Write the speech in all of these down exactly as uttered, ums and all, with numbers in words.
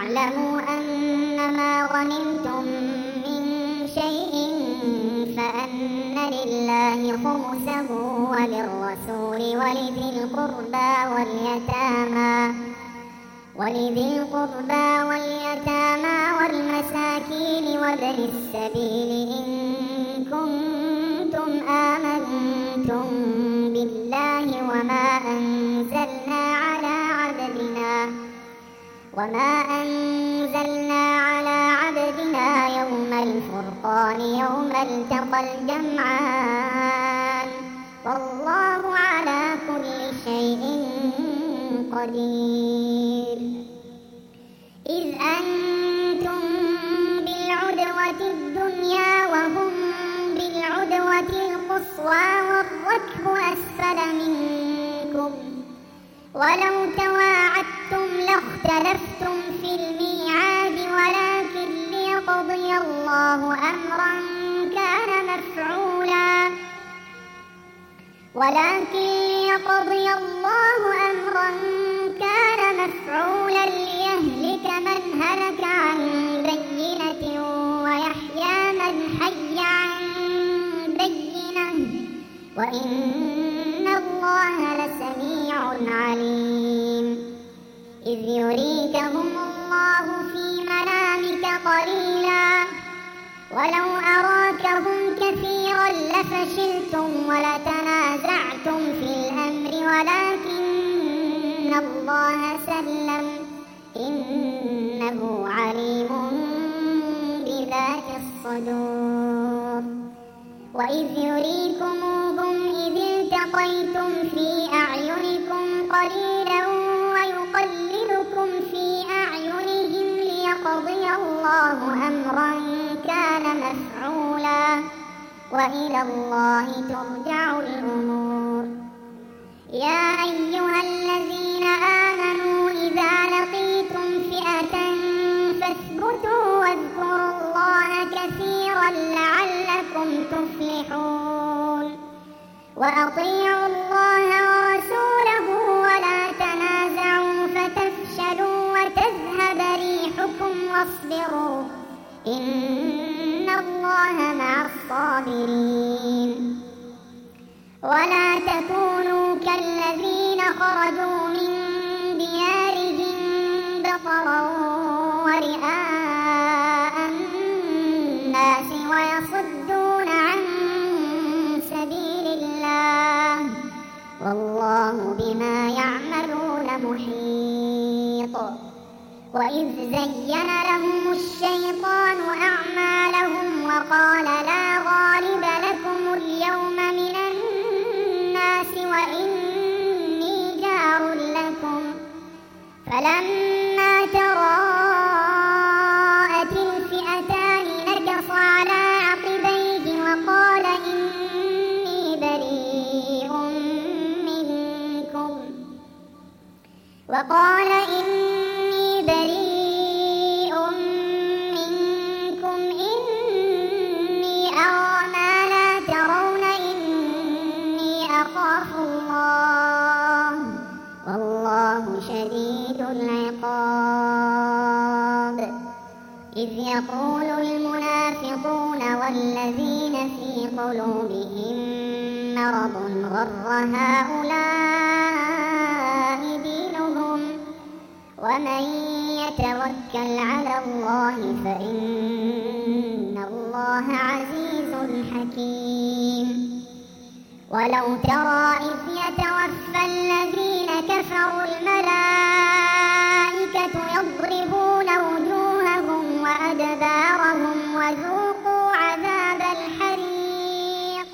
واعلموا أنما غنمتم من شيء فأن لله خمسه وللرسول ولذي القربى واليتامى ولذي القربى واليتامى والمساكين وابن السبيل إن كنتم آمنتم بالله وما أنزلنا على عبدنا وما أنزلنا على عبدنا يوم الفرقان يوم التقى الجمعان والله على كل شيء قدير. إذ أنتم بالعدوة الدنيا وهم بالعدوة القصوى والركب أسفل منكم ولو تواعدتم لاختلفتم في الميعاد ولكن ليقضي الله أمرا كان مفعولا ولكن ليقضي الله أمرا كان مفعولا ليهلك من هلك عن بينة ويحيى من حي عن بينة وإن الله لسميع عليم. إذ يريكهم الله في منامك قليلا ولو أراكهم كثيرا لفشلتم ولتنازعتم في الأمر ولكن الله سلم إنه عليم بذات الصدور. وإذ يريكموهم إذ التقيتم في أعينكم قليلا ويقللكم في أعينهم ليقضي الله أمرا كان مفعولا وإلى الله ترجع الأمور. يا أيها الذين آمنوا إذا لقيتم فئة فاثبتوا واذكروا الله كثيرا لعلكم تفلحون. وأطيعوا الله ورسوله ولا تنازعوا فتفشلوا وتذهب ريحكم واصبروا إن الله مع الصابرين. ولا تكونوا كالذين خرجوا من ديارهم بطرا ورئاء الناس ويصدون عن سبيل الله والله بما يعملون محيط. وإذ زين لهم الشيطان أعمالهم وقال لا غالب لكم اليوم من الناس وإني جار لكم فلما تراءت الفئتان نكص على عقبيه وقال إني بريء منكم وقال إني بريء منكم إني أرى ما لا ترون إني أخاف الله والله شديد العقاب. إذ يقول المنافقون والذين في قلوبهم مرض غر هؤلاء دينهم ومن يتوكل على الله فإن الله عزيز حكيم. ولو ترى إذ يتوفى الذين كفروا الملائكة يضربون وجوههم وأدبارهم وذوقوا عذاب الحريق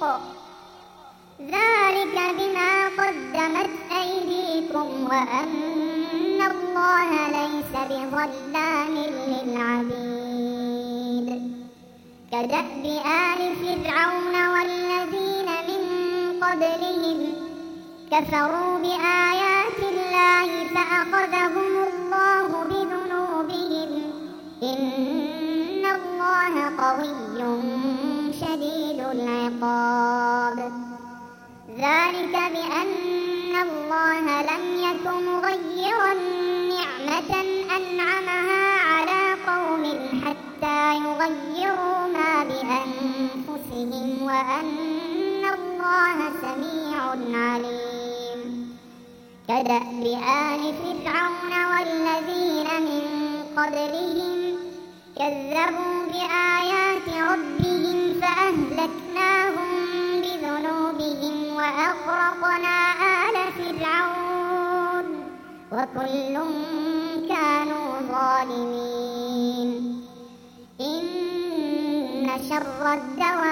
ذلك بما قدمت أيديكم وأن الله ليس بظلام للعبيد. كدأب آل فرعون والذين من قبلهم كفروا بآيات الله فأخذهم الله بذنوبهم إن الله قوي شديد العقاب. ذلك بأن الله لم يكن مغيرا نعمة أنعمها يغيروا ما بأنفسهم وأن الله سميع عليم. كدأب آل فرعون والذين من قبلهم كذبوا بآيات ربهم فأهلكناهم بذنوبهم وأغرقنا آل فرعون وكل كانوا ظالمين. إن شر الدواب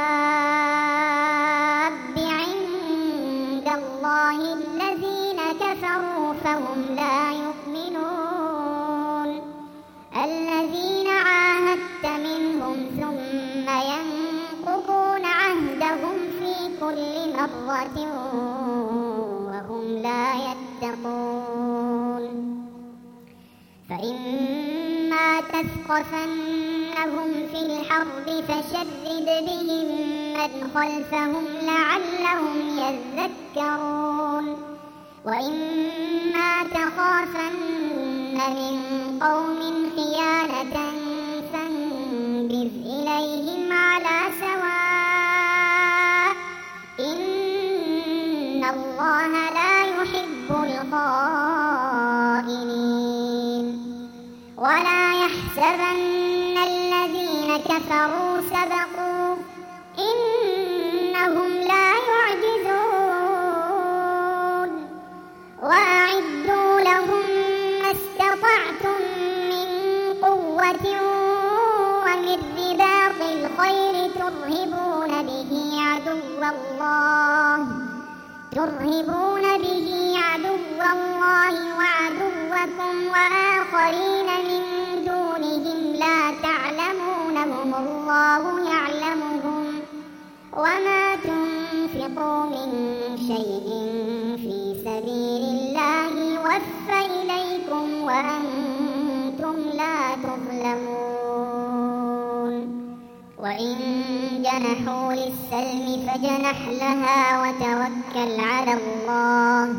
عند الله الذين كفروا فهم لا يؤمنون. الذين عاهدت منهم ثم ينقضون عهدهم في كل مرة وهم لا يتقون. فإما تثقفنهم في الحرب فشرد بهم من خلفهم لعلهم يذكرون. وإما تخافن من قوم خيانة فانبذ إليهم على سواء إن الله لا يحب الخائنين. ولا يحسبن الذين كفروا سبقوا إنهم لا يعجزون. وأعدوا لهم ما استطعتم من قوة ومن رباط الخيل ترهبون به عدو الله ترهبون به عدو الله وعدوكم وآخرين من دونهم لا تعلمونهم الله يعلمهم. وما تنفقوا من شيء في سبيل الله يوفى إليكم وأنتم لا تظلمون. وإن جنحوا للسلم فجنح لها وتوكل على الله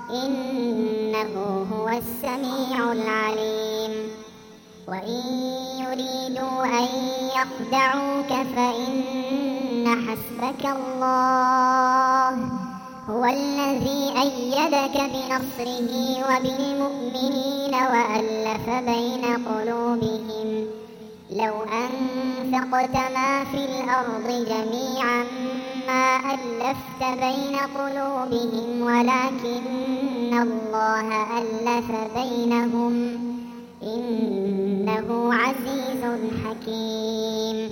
إنه هو السميع العليم. وإن يريدوا أن يخدعوك فإن حسبك الله هو الذي أيدك بنصره وبالمؤمنين وألف بين قلوبهم. لو أنفقت ما في الأرض جميعا ما ألفت بين قلوبهم ولكن الله ألف بينهم إنه عزيز حكيم.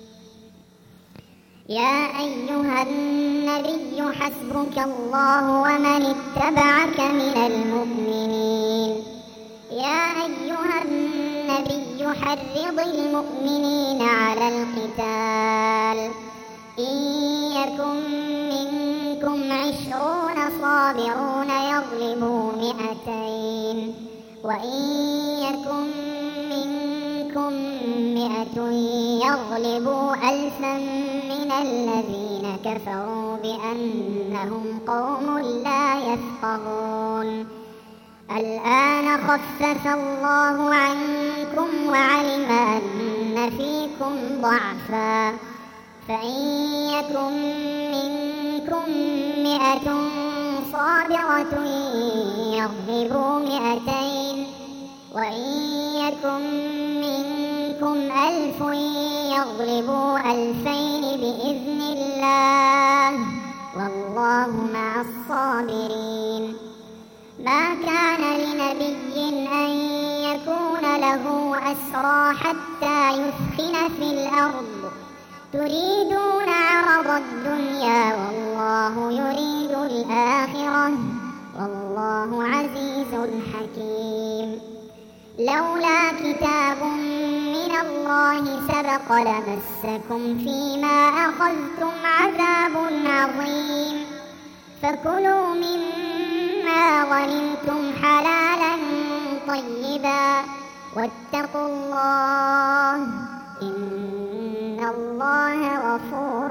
يا أيها النبي حسبك الله ومن اتبعك من المؤمنين. يا أيها النبي حرض المؤمنين على القتال. إن يكن منكم عشرون صابرون يغلبوا مئتين وإن يكن منكم مئة يغلبوا ألفا من الذين كفروا بأنهم قوم لا يفقهون. الآن خفف الله عنكم وعلم أن فيكم ضعفا فإن يكن منكم مئة صابرة يغلبوا مئتين وإن يكن منكم ألف يغلبوا ألفين بإذن الله والله مع الصابرين. ما كان لنبي أن يكون له أسرى حتى يثخن في الأرض تريدون عرض الدنيا والله يريد الآخرة والله عزيز حكيم. لولا كتاب من الله سبق لمسكم فيما أخذتم عذاب عظيم. فكلوا مما غنمتم حلالا طيبا واتقوا الله إن الله غفور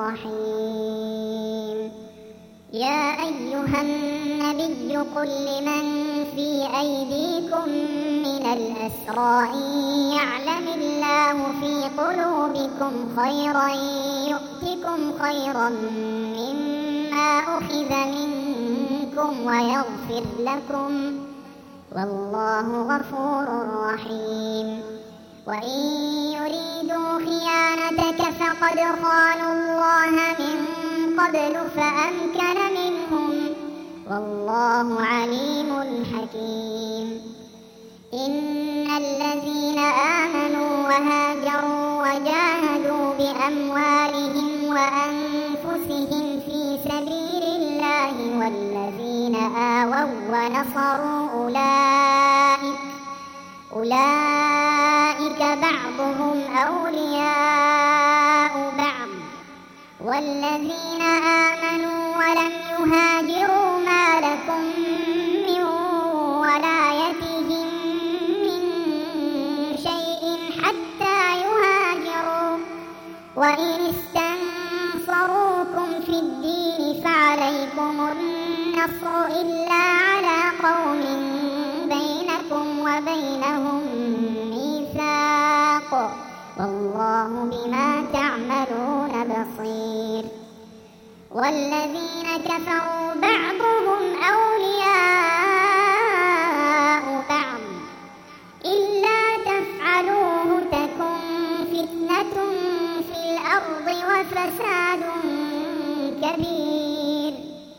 رحيم. يا أيها النبي قل لمن في أيديكم من الأسرى إن يعلم الله يجدوا في قلوبكم خيرا يؤتكم خيرا مما أخذ منكم ويغفر لكم، والله غفور رحيم. وإن يريدوا خيانتك فقد خانوا الله من قبل فأمكن منهم، والله عليم حكيم. إن الذين آمنوا وهاجروا وجاهدوا بأموالهم وأنفسهم في سبيل الله والذين آووا ونصروا أولئك أولئك بعضهم أولياء بعض، والذين آمنوا ولم يهاجروا ما لكم من ولايتهم من شيء حتى يهاجروا، وإن استنصروكم في الدين فعليكم النصر إلا على قوم بينكم وبينهم ميثاق، والله بما تعملون بصير. والذين كفروا بعضهم أولياء بعض إلا تفعلوه تكن فتنة في الأرض وفساد كبير.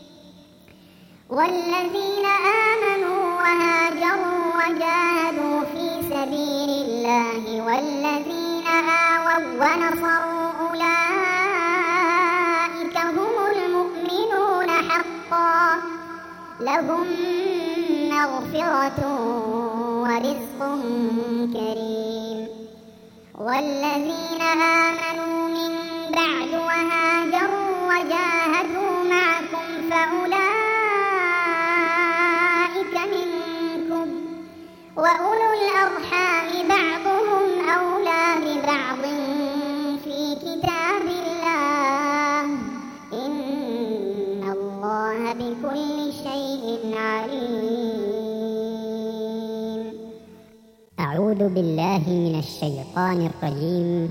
والذين آمنوا وهاجروا وجاهدوا في سبيل الله والذين آووا ونصروا أولئك هم المؤمنون حقا، لهم مغفرة ورزق كريم. والذين آمنوا من بعد وهاجروا وجاهدوا معكم فأولئك وأولو الأرحام بعضهم أولى ببعض في كتاب الله، إن الله بكل شيء عليم. أعوذ بالله من الشيطان الرجيم.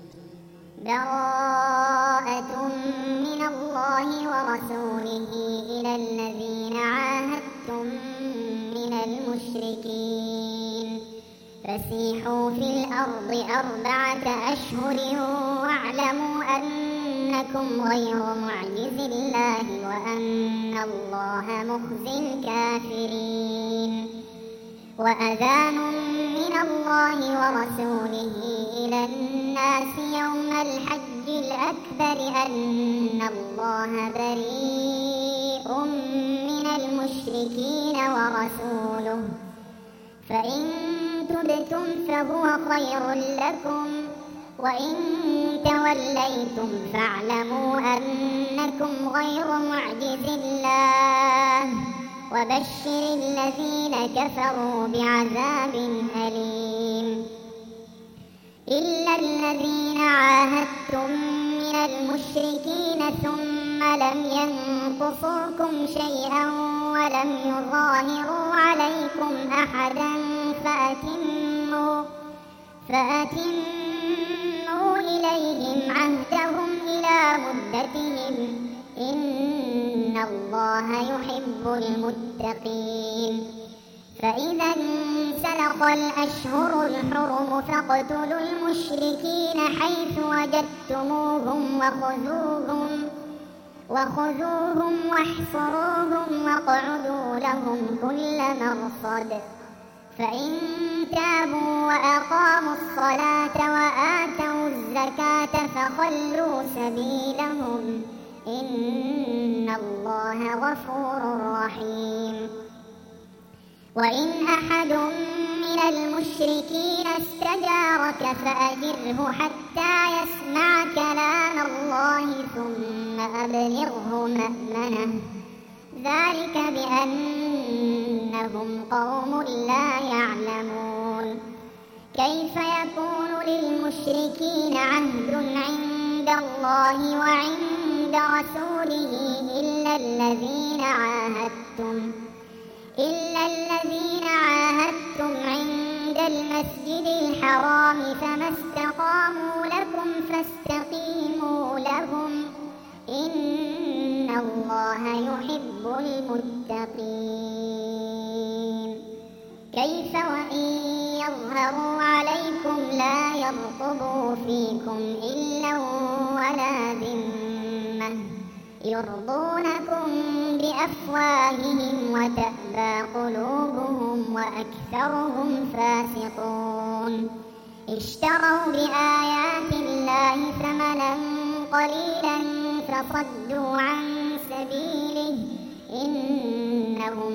براءة من الله ورسوله إلى الذين عاهدتم من المشركين فسيحوا في الأرض أربعة أشهر واعلموا أنكم غير معجز الله وأن الله مخزي الكافرين. وأذان من الله ورسوله إلى الناس يوم الحج الأكبر أن الله بريء من المشركين ورسوله، فإن تبتم فهو خير لكم، وإن توليتم فاعلموا أنكم غير معجز الله، وبشر الذين كفروا بعذاب أليم. إلا الذين عاهدتم من المشركين ثم لم ينقصوكم شيئا ولم يظاهروا عليكم أحدا فأتموا, فأتموا إليهم عهدهم إلى مدتهم إن الله يحب المتقين. فإذا انسلخ الأشهر الحرم فاقتلوا المشركين حيث وجدتموهم وخذوهم, وخذوهم واحصروهم واقعدوا لهم كل مرصد. فإن تابوا وأقاموا الصلاة وآتوا الزكاة فخلوا سبيلهم إن الله غفور رحيم. وإن أحد من المشركين استجارك فأجره حتى يسمع كلام الله ثم أبلغه مأمنه، ذلك بأنهم قوم لا يعلمون. كيف يكون للمشركين عهد عند الله وعند رسوله إلا الذين عاهدتم إلا الذين عاهدتم عند المسجد الحرام فما استقاموا لكم فاستقيموا لهم إن الله يحب المتقين. كيف وإن يظهروا عليكم لا يرقبوا فيكم إلا ولا ذمة يرضونكم بأفواههم وتأبى قلوبهم وأكثرهم فاسقون. اشتروا بآيات الله ثمنا قليلا فصدوا عن سبيله إنهم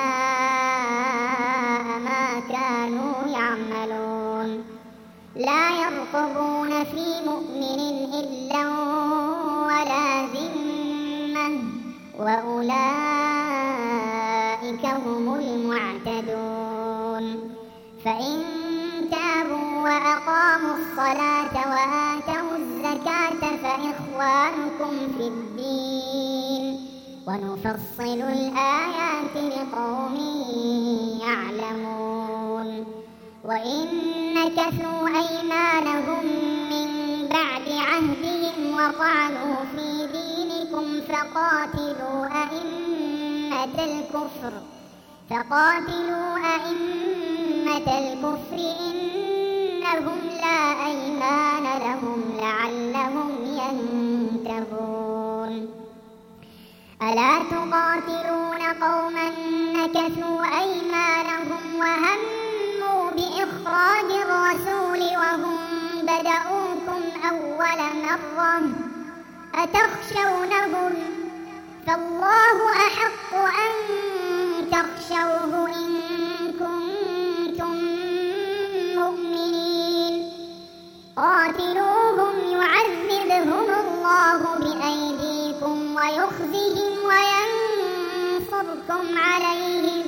ساء ما كانوا يعملون. لا يرقبون في مؤمن إلا ولا ذمة وأولئك هم المعتدون. فإن تابوا وأقاموا الصلاة وآتوا الزكاة فإخوانكم في الدين ونفصل الآيات لقوم يعلمون. وإن نكثوا أيمانهم من بعد عهدهم وطعنوا في دينكم فقاتلوا أئمة الكفر فقاتلوا أئمة الكفر إنهم لا أيمان لهم لعلهم ينتهون. ألا تقاتلون قوما نكثوا أيمانهم وهموا بإخراج الرسول وهم بدأوكم أول مرة أتخشونهم فالله أحق أن تخشوه إن كنتم مؤمنين. قاتلوهم يعذبهم الله بأيديكم ويخزهم وينصركم عليهم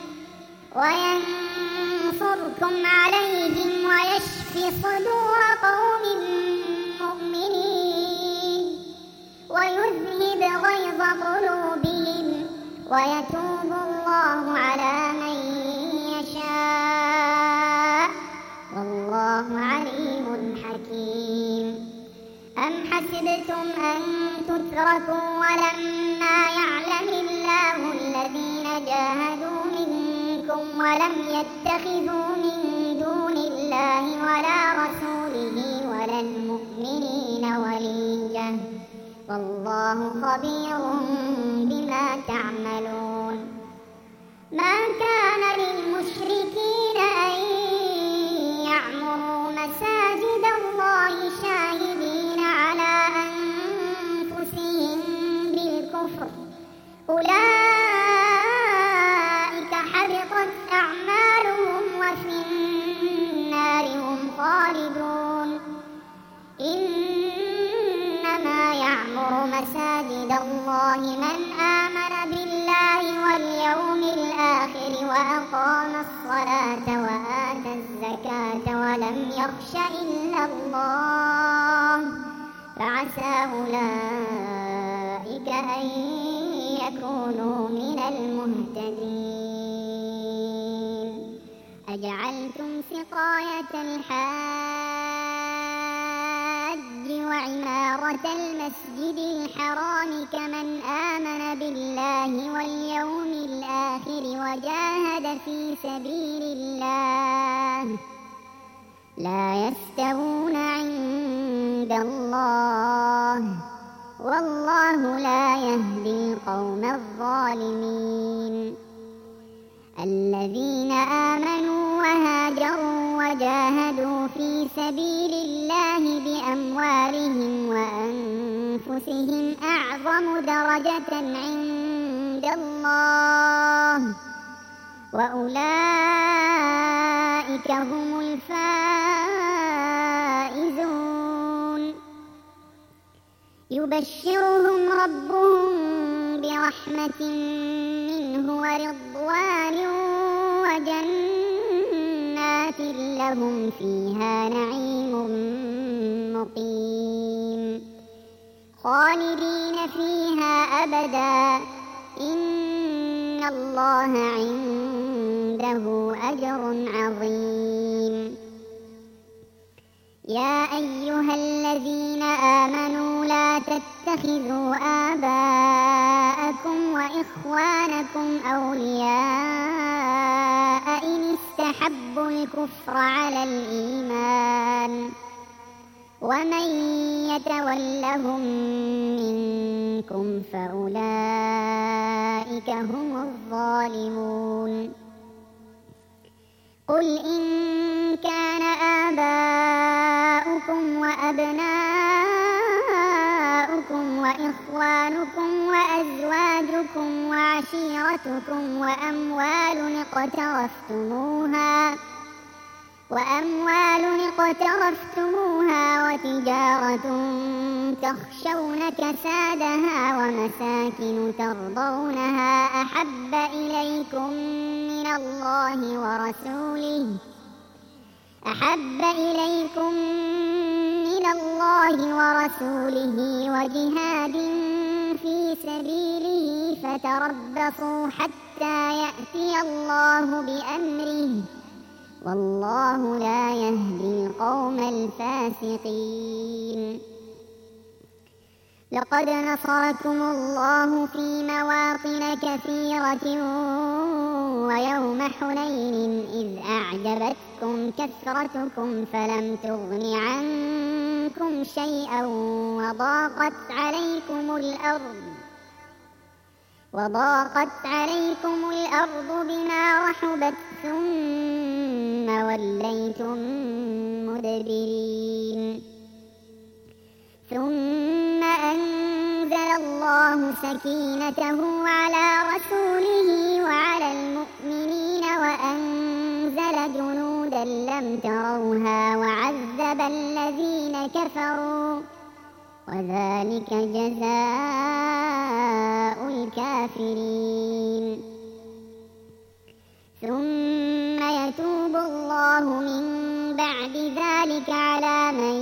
وينصركم عليهم ويشف صدور قوم مؤمنين ويذهب غيظ قلوبهم ويتوب الله على من يشاء والله عليم حكيم. أم حسبتم أن تتركوا ولما يعلم الله الذين جاهدوا منكم ولم يتخذوا من دون الله ولا رسوله ولا المؤمنين وليجة والله خبير بما تعملون. ما كان للمشركين أن يعمروا مساجد الله شاهدين على أنفسهم بالكفر أولئك حبطت أعمالهم وفي النار هم خالدون. إنما يعمر مساجد الله من آمن بالله واليوم الآخر وأقام الصلاة وآتى الزكاة ولم يخش إلا الله فعسى أولئك أن يكونوا من المهتدين. أجعلتم سقاية الحاج وعمارة المسجد الحرام كمن آمن بالله واليوم الآخر وجاهد في سبيل الله لا يستوون عند الله والله لا يهدي القوم الظالمين. الذين آمنوا وهاجروا وجاهدوا في سبيل الله بأموالهم وأنفسهم أعظم درجة عند الله وأولئك هم الفائزون. يبشرهم ربهم برحمة منه ورضوان وجنات لهم فيها نعيم مقيم خالدين فيها أبدا إن الله عنده عنده أجر عظيم. يا أيها الذين آمنوا لا تتخذوا آباءكم وإخوانكم أولياء إن استحبوا الكفر على الإيمان ومن يتولهم منكم فأولئك هم الظالمون. قل إن كان آباؤكم وأبناؤكم وإخوانكم وأزواجكم وعشيرتكم وأموال اقترفتموها وأموال اقترفتموها وتجارة تخشون كسادها ومساكن ترضونها أحب إليكم من الله ورسوله أحب إليكم من الله ورسوله وجهاد في سبيله فتربصوا حتى يأتي الله بأمره والله لا يهدي القوم الفاسقين. لقد نصركم الله في مواطن كثيرة ويوم حنين إذ أعجبتكم كثرتكم فلم تغن عنكم شيئا وضاقت عليكم الأرض وضاقت عليكم الأرض بما رحبت ثم وليتم مدبرين. ثم أنزل الله سكينته على رسوله وعلى المؤمنين وأنزل جنودا لم تروها وعذب الذين كفروا وذلك جزاء الكافرين. ثم يتوب الله من بعد ذلك على من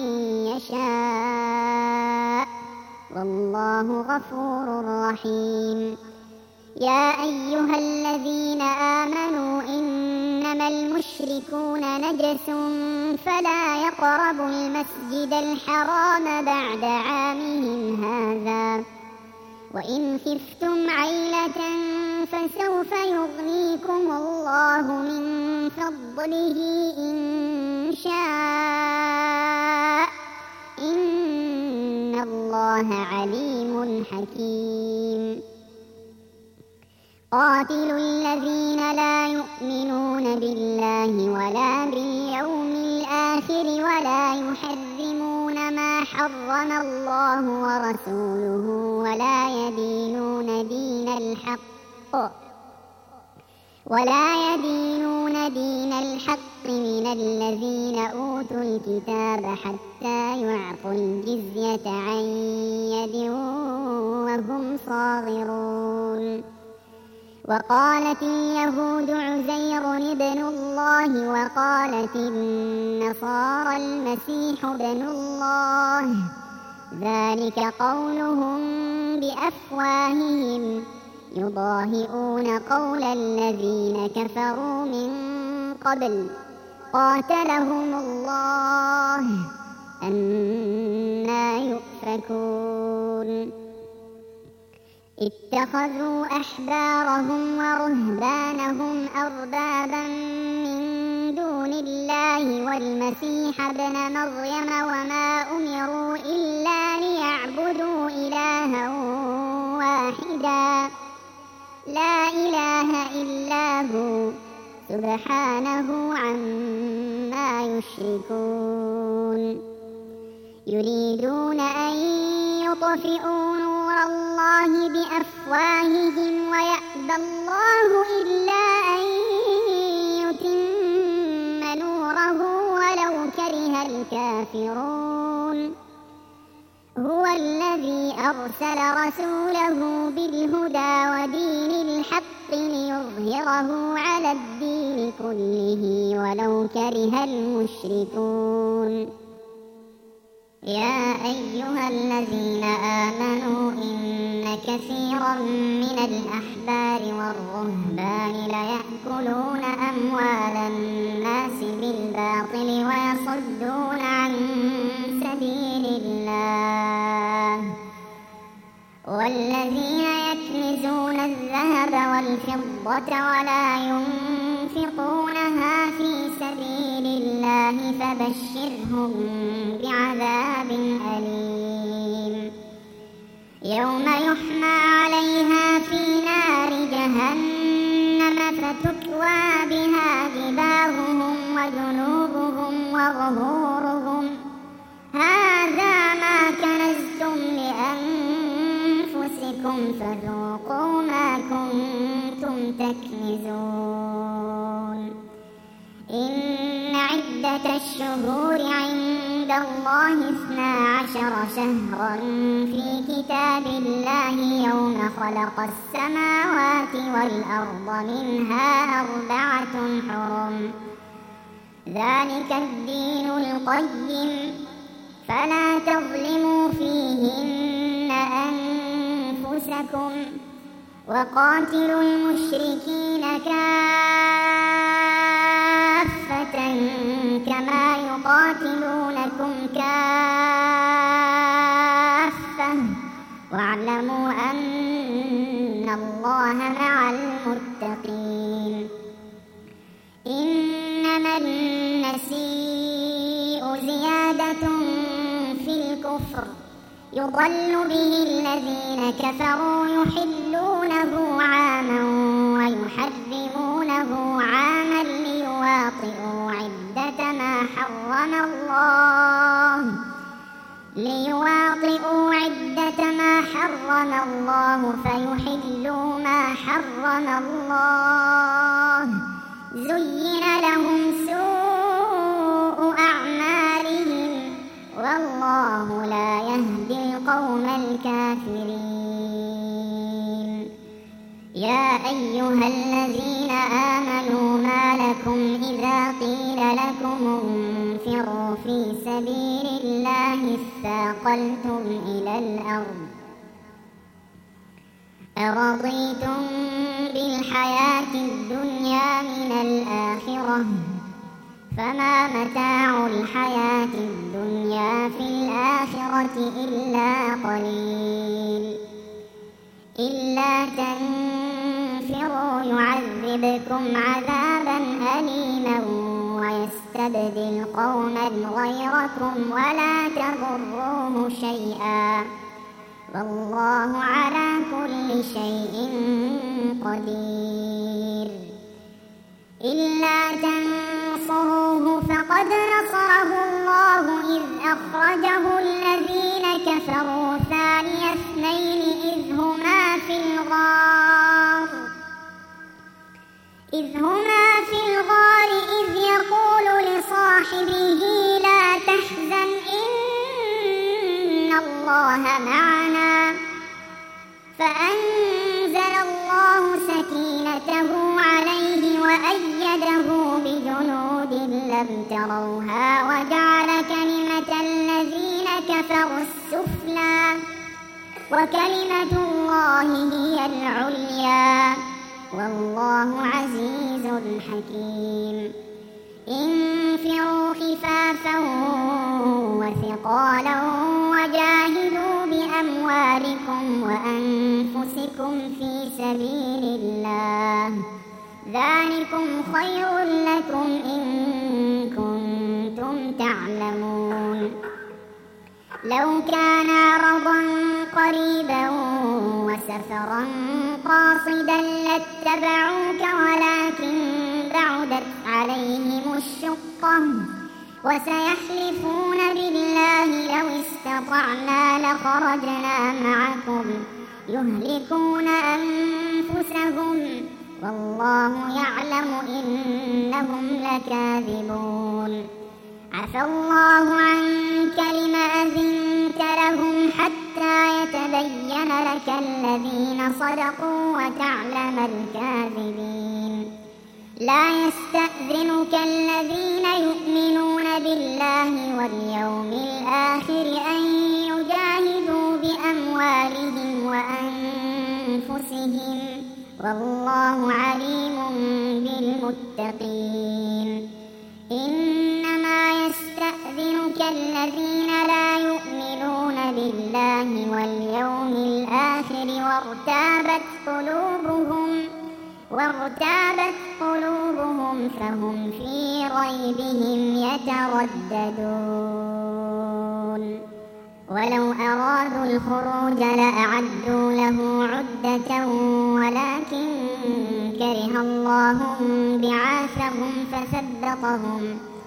يشاء والله غفور رحيم. يا أيها الذين آمنوا إنما المشركون نجس فلا يقربوا المسجد الحرام بعد عامهم هذا وإن خفتم عيلة فسوف يغنيكم الله من فضله إن شاء إن الله عليم حكيم. قاتلوا الذين لا يؤمنون بالله ولا باليوم الآخر ولا يحرمون ما حرم الله ورسوله ولا يدينون دين الحق ولا يدينون دين الحق من الذين أوتوا الكتاب حتى يعطوا الجزية عن يد وهم صاغرون. وقالت اليهود عزير ابن الله وقالت النصارى المسيح ابن الله ذلك قولهم بأفواههم يضاهئون قول الذين كفروا من قبل قاتلهم الله أنى يؤفكون. اتخذوا أحبارهم ورهبانهم أربابا من دون الله والمسيح ابن مريم وما أمروا إلا ليعبدوا إلها واحدا لا إله إلا هو سبحانه عما يشركون. يريدون أن يطفئوا نور الله بأفواههم ويأبى الله إلا أن يتم نوره ولو كره الكافرون. هو الذي أرسل رسوله بالهدى ودين الحق ليظهره على الدين كله ولو كره المشركون. يا أيها الذين آمنوا إن كثيرا من الأحبار والرهبان ليأكلون أموال الناس بالباطل ويصدون عن سبيل الله والذين يكنزون الذهب والفضة ولا ينفقونها في سبيل الله فبشرهم بعذاب أليم يوم يحمى عليها في نار جهنم فتكوى بها جباههم وجنوبهم وظهورهم هذا ما كنزتم لأنفسكم فذوقوا ما كنتم تكنزون إن عدة الشهور عند الله اثنا عشر شهرا في كتاب الله يوم خلق السماوات والأرض منها أربعة حرم ذلك الدين القيم فلا تظلموا فيهن أنفسكم وقاتلوا المشركين كافة كما يقاتلونكم كافة واعلموا أن الله مع المتقين إنما النسيء زيادة في الكفر يضل به الذين كفروا يحلونه عاما ويحرمونه عاما ليواطئوا عدة ما حرم الله ليواطئوا عدة ما حرم الله فيحلوا ما حرم الله زين لهم سوء أعمالهم والله لا يهدي القوم الكافرين يا أيها الذين آمنوا ما لكم إذا قيل لكم انفروا في سبيل الله اثاقلتم إلى الأرض أرضيتم بالحياة الدنيا من الآخرة فما متاع الحياة الدنيا في الآخرة إلا قليل إلا تنفروا يعذبكم عذابا أليما ويستبدل قوما غيركم ولا تضروه شيئا والله على كل شيء قدير إلا تنصروه فقد نصره الله إذ أخرجه الذين كفروا ثاني اثنين إذ هما في الغار إذ هما في الغار إذ يقول لصاحبه لا تحزن إن الله معنا فأنزل الله سكينته عليه وأيده بجنود لم تروها وجعل كلمة الذين كفروا السفلى وكلمة الله هي العليا والله عزيز حكيم انفروا خفافا وثقالا وجاهدوا بأموالكم وأنفسكم في سبيل الله ذلكم خير لكم إن كنتم تعلمون لو كان عرضا قريبا وسفرا قاصدا لاتبعوك ولكن بعدت عليهم الشقة وسيحلفون بالله لو استطعنا لخرجنا معكم يهلكون أنفسهم والله يعلم إنهم لكاذبون عفى الله عنك لم أذنت لهم حتى يتبين لك الذين صدقوا وتعلم الكاذبين لا يستأذنك الذين يؤمنون بالله واليوم الآخر والله عليم بالمتقين. إنما يستأذنك الذين لا يؤمنون بالله واليوم الآخر وارتابت قلوبهم وارتابت قلوبهم فهم في ريبهم يترددون. ولو أرادوا الخروج لأعدوا له عدة ولكن كره الله بعاثهم فثبطهم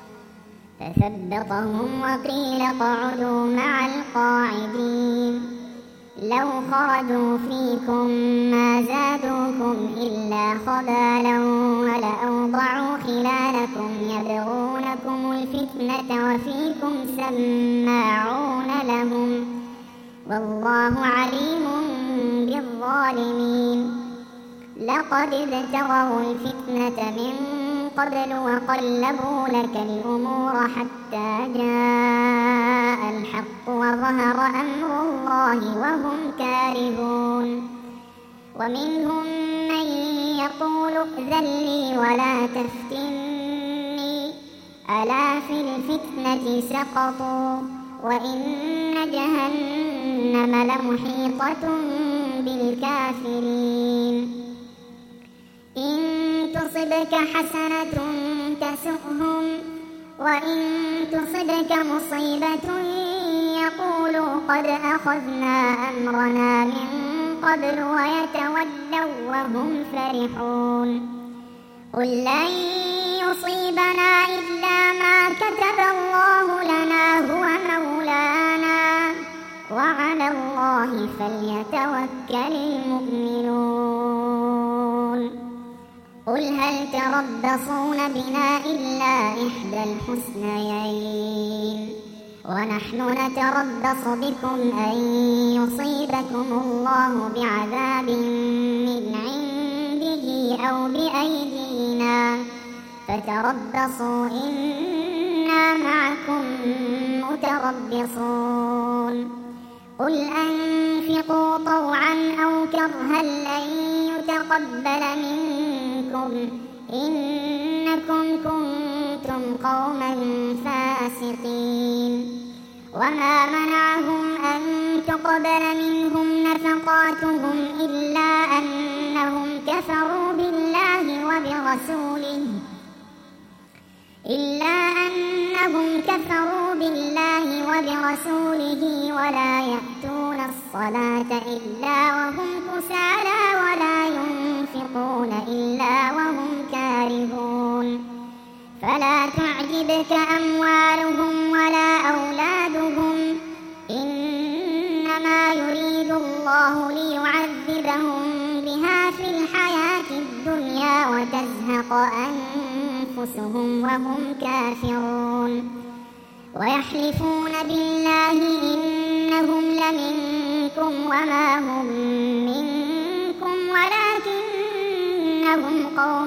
فثبطهم وقيل اقعدوا مع القاعدين. لو خرجوا فيكم ما زادوكم إلا خبالا ولأوضعوا خلالكم يبغونكم الفتنة وفيكم سماعون لهم والله عليم بالظالمين. لقد ابتغوا الفتنة من قبل وقلبوا لك الأمور حتى جاء الحق وظهر أمر الله وهم كارهون. ومنهم من يقول ائذن لي ولا تفتني ألا في الفتنة سقطوا وإن جهنم لمحيطة بالكافرين. إن تصبك حسنة تسؤهم وإن تصبك مصيبة يقولوا قد أخذنا أمرنا من قبل ويتولوا وهم فرحون. قل لن يصيبنا إلا ما كتب الله لنا هو مولانا وعلى الله فليتوكل المؤمنون. قل هل تربصون بنا إلا إحدى الحسنيين ونحن نتربص بكم أن يصيبكم الله بعذاب من عنده أو بأيدينا فتربصوا إنا معكم متربصون. قل أنفقوا طوعا أو كرها لن يتقبل منكم إنكم كنتم قوما فاسقين. وما منعهم أن تقبل منهم نفقاتهم إلا أنهم كفروا بالله وبرسوله إلا أنهم كفروا بالله وبرسوله ولا يأتون الصلاة إلا وهم كسالى ولا ينفقون إلا وهم كارهون. فلا تعجبك أموالهم ولا أولادهم إنما يريد الله ليعذبهم بها في الحياة الدنيا وتزهق أنفسهم وهم كافرون. ويحلفون بالله إنهم لمنكم وما هم منكم ولكنهم قوم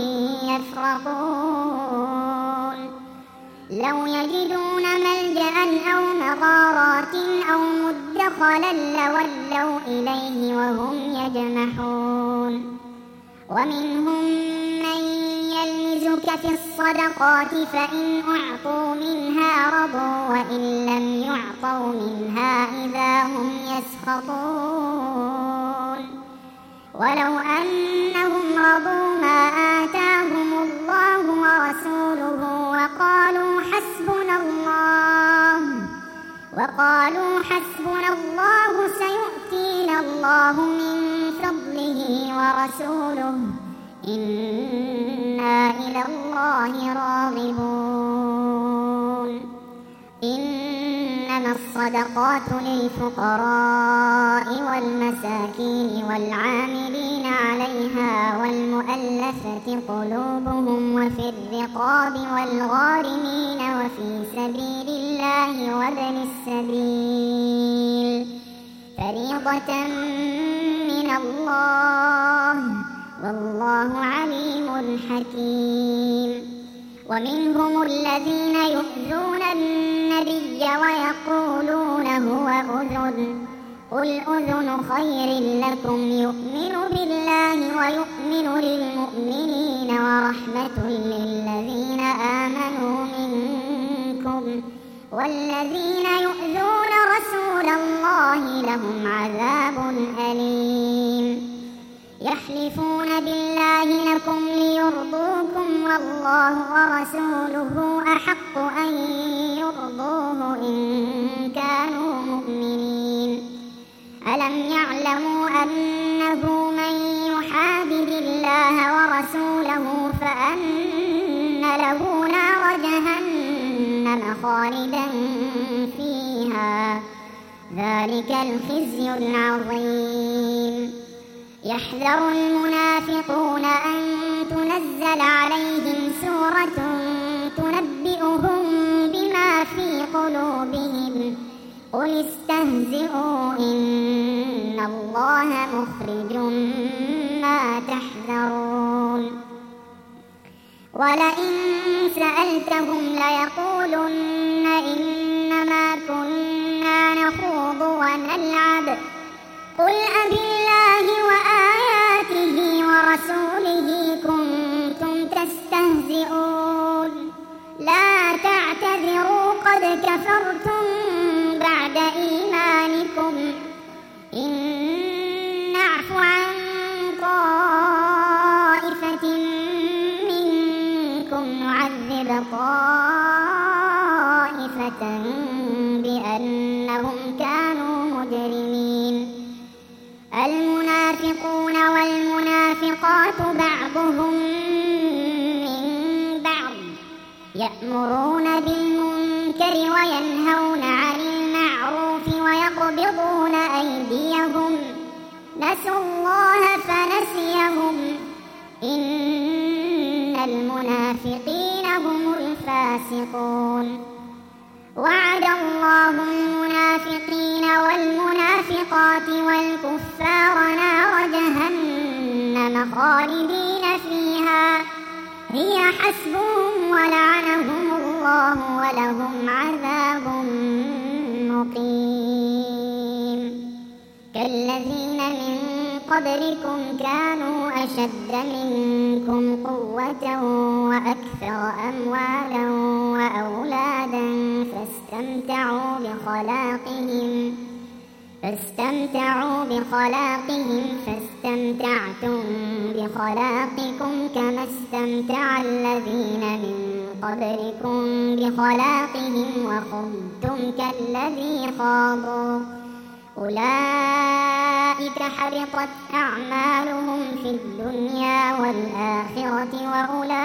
يفرقون. لو يجدون ملجأ أو مغارات أو مدخلا لولوا إليه وهم يجمحون. ومنهم من يلمزك في الصدقات فإن أعطوا منها رضوا وإن لم يعطوا منها إذا هم يسخطون. ولو أنهم رضوا ما آتاهم الله ورسوله وقالوا حسبنا الله وقالوا حسبنا الله سيؤتينا الله من فضله ورسوله إنا إلى الله راغبون. إنما الصدقات للفقراء والمساكين والعاملين عليها والمؤلفة قلوبهم وفي الرقاب والغارمين وفي سبيل الله وابن السبيل فريضة من الله والله عليم حكيم. ومنهم الذين يؤذون النبي ويقولون هو أذن قل أذن خير لكم يؤمن بالله ويؤمن للمؤمنين ورحمة للذين آمنوا منكم والذين يؤذون رسول الله لهم عذاب أليم يحلفون بالله لكم ليرضوكم والله ورسوله أحق أن يرضوه إن كانوا مؤمنين ألم يعلموا أنه من يحادد الله ورسوله فأن له نار جهنم خالدا فيها ذلك الخزي العظيم يحذر المنافقون أن تنزل عليهم سورة تنبئهم بما في قلوبهم قل استهزئوا إن الله مخرج ما تحذرون ولئن سألتهم ليقولن إنما كنا نخوض ونلعب قل أبالله وآياته ورسوله كنتم تستهزئون لا تعتذروا قد كفرتم بعد إيمانكم إن نعف عن طائفة منكم نعذب طائفة بأنهم كانوا مجرمين المنافقون والمنافقات بعضهم من بعض يأمرون بالمنكر وينهون عن المعروف ويقبضون أيديهم نسوا الله فنسيهم إن المنافقين هم الفاسقون وعد الله المنافقين والمنافقات والكفار نار جهنم خالدين فيها هي حسبهم ولعنهم الله ولهم عذاب مقيم كالذين من قبلكم كانوا أشد منكم قوة وأكثر أموالا وأولادا فاستمتعوا بخلاقهم فاستمتعوا بخلاقهم فاستمتعتم بخلاقكم كما استمتع الذين من قبلكم بخلاقهم وخضتم كالذي خاضوا أولئك حبطت أعمالهم في الدنيا والآخرة وأولئك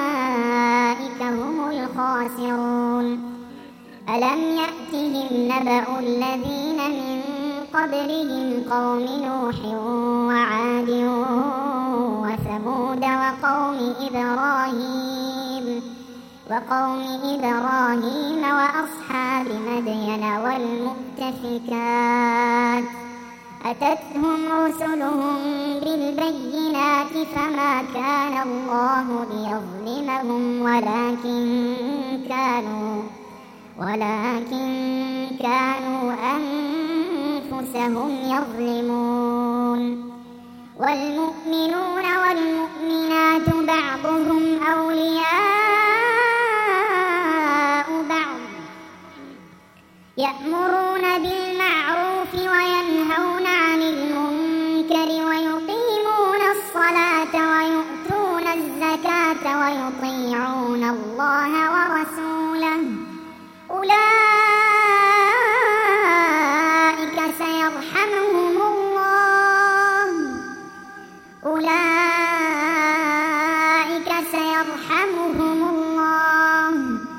هم الخاسرون ألم يأتهم نبأ الذين من قبلهم قوم نوح وعاد وثمود وقوم إبراهيم وقوم إبراهيم وأصحاب مدين والمؤتفكات أتتهم رسلهم بالبينات فما كان الله ليظلمهم ولكن كانوا ولكن كانوا أنفسهم يظلمون والمؤمنون والمؤمنات بعضهم أولياء بعض يأمرون بالمعروف وينهون عن المنكر ويقيمون الصلاة ويؤتون الزكاة ويطيعون الله ورسوله أولئك سيرحمهم الله أولئك سيرحمهم الله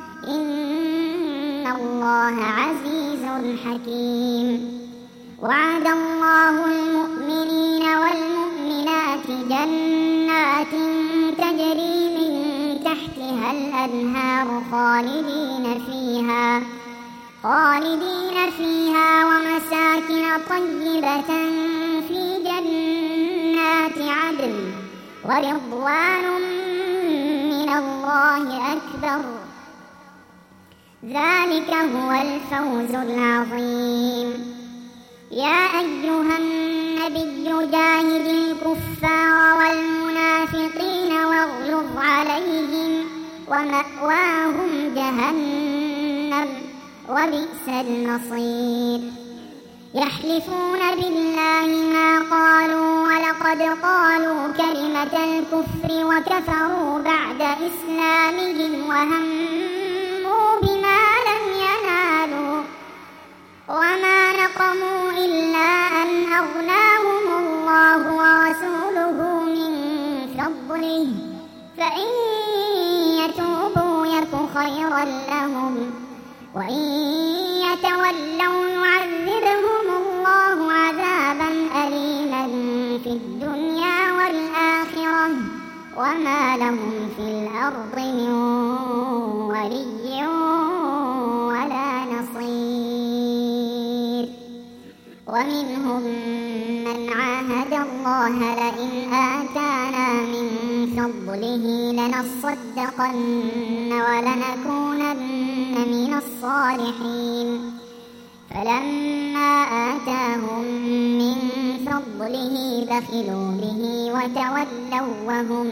إن الله عزيز حكيم وعد الله المؤمنين والمؤمنات جنات تجري من تحتها الأنهار خالدين فيها خالدين فيها ومساكن طيبة في جنات عدن ورضوان من الله أكبر ذلك هو الفوز العظيم يا أيها النبي جاهد الكفار والمنافقين واغلظ عليهم ومأواهم جهنم وبئس المصير يحلفون بالله ما قالوا ولقد قالوا كلمة الكفر وكفروا بعد إسلامهم وهموا بما لم ينالوا وما نقموا إلا أن أغناهم الله ورسوله من فضله فإن يتوبوا يك خيرا لهم وإن يتولوا يعذبهم الله عذابا أليما في الدنيا والآخرة وما لهم في الأرض من ولي ولا نصير ومنهم من عاهد الله لئن آتانا من فضله لنصدقن ولنكونن من الصالحين فلما آتاهم من فضله بخلوا به وتولوا وهم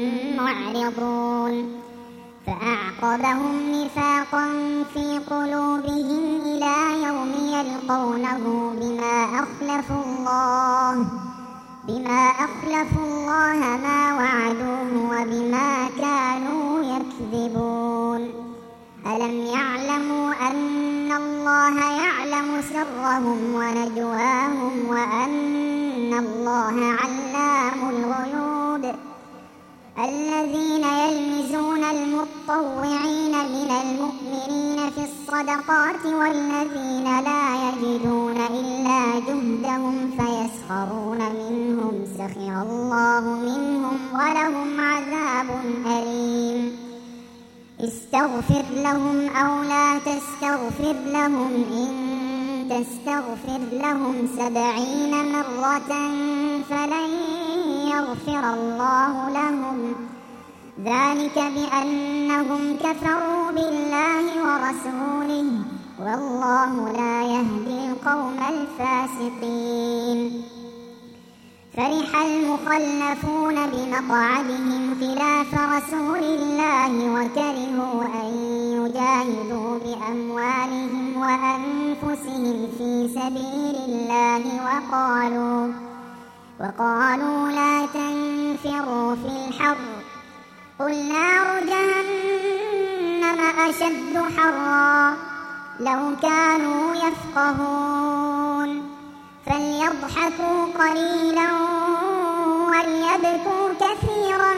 معرضون فأعقبهم نفاقا في قلوبهم إلى يوم يلقونه بما أخلفوا الله بما أخلفوا الله ما وعدوه وبما كانوا يكذبون ألم يعلموا أن الله يعلم سرهم ونجواهم وأن الله علام الغيوب الذين يلمزون المطوعين من المؤمنين في الصدقات والذين لا يجدون إلا جهدهم فيسخرون منهم سخر الله منهم ولهم عذاب أليم استغفر لهم أو لا تستغفر لهم إن تستغفر لهم سبعين مرة فلن يغفر الله لهم ذلك بأنهم كفروا بالله ورسوله والله لا يهدي القوم الفاسقين فرح المخلفون بمقعدهم خلاف رسول الله وكرهوا أن يجاهدوا بأموالهم وأنفسهم في سبيل الله وقالوا وقالوا لا تنفروا في الحر قل نار جهنم أشد حرا لو كانوا يفقهون فليضحكوا قليلا وليبكوا كثيرا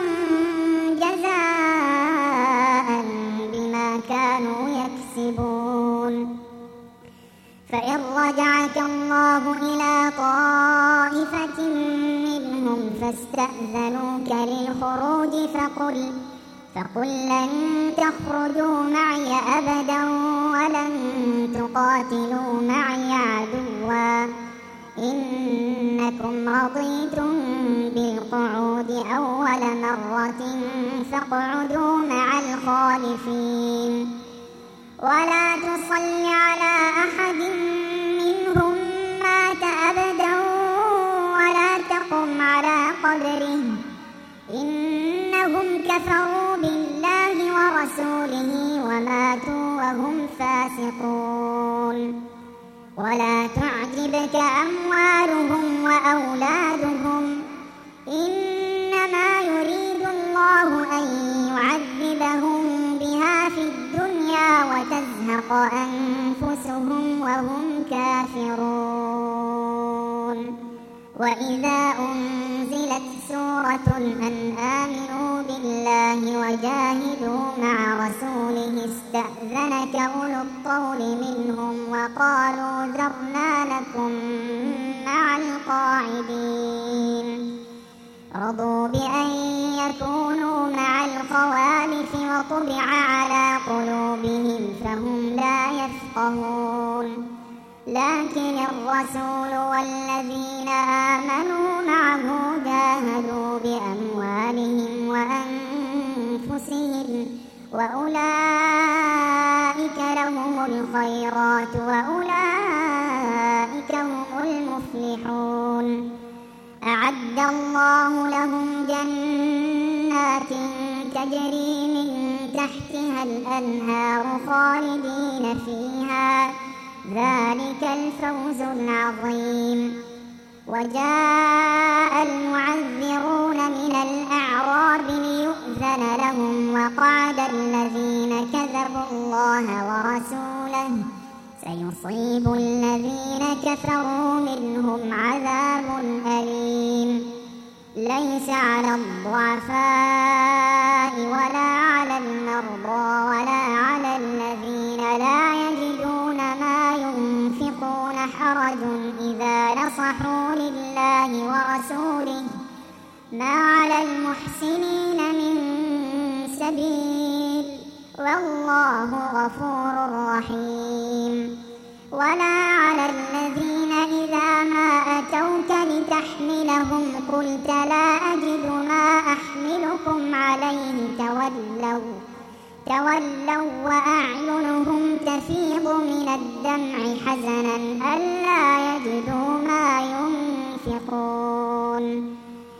جزاء بما كانوا يكسبون فإن رجعك الله إلى طائفة منهم فاستأذنوك للخروج فقل فقل لن تخرجوا معي أبدا ولن تقاتلوا معي عدوا إنكم رضيتم بالقعود أول مرة فاقعدوا مع الخالفين ولا تصل على أحد منهم مات أبدا ولا تقم على قبره إنهم كفروا بالله ورسوله وماتوا وهم فاسقون ولا تعجبك أموالهم وأولادهم إنما يريد الله أن يعذبهم بها في الدنيا وتزهق أنفسهم وهم كافرون وإذا أنزلت سورة أن آمنوا بالله وجاهدوا مع رسوله استأذنك أولو الطول منهم وقالوا ذرنا لكم مع القاعدين رضوا بأن يكونوا مع الخوالف وطبع على قلوبهم فهم لا يفقهون لكن الرسول والذين آمنوا معه جاهدوا بأموالهم وأنفسهم وأولئك لهم الخيرات وأولئك أولئك هم المفلحون. أعد الله لهم جنات تجري من تحتها الأنهار خالدين فيها، ذلك الفوز العظيم. وجاء المعذرون من الأعراب ليؤذن لهم، وقعد الذين كذبوا الله ورسوله سيصيب الذين كفروا منهم عذاب أليم. ليس على الضعفاء ولا على المرضى ولا على الذين لا يجدون ما ينفقون حرج إذا نصحوا لله ورسوله، ما على المحسنين من سبيل، والله غفور رحيم. ولا على الذين إذا ما أتوك لتحملهم قلت لا أجد ما أحملكم عليه تولوا تولوا وأعينهم تفيض من الدمع حزنا ألا يجدوا ما ينفقون.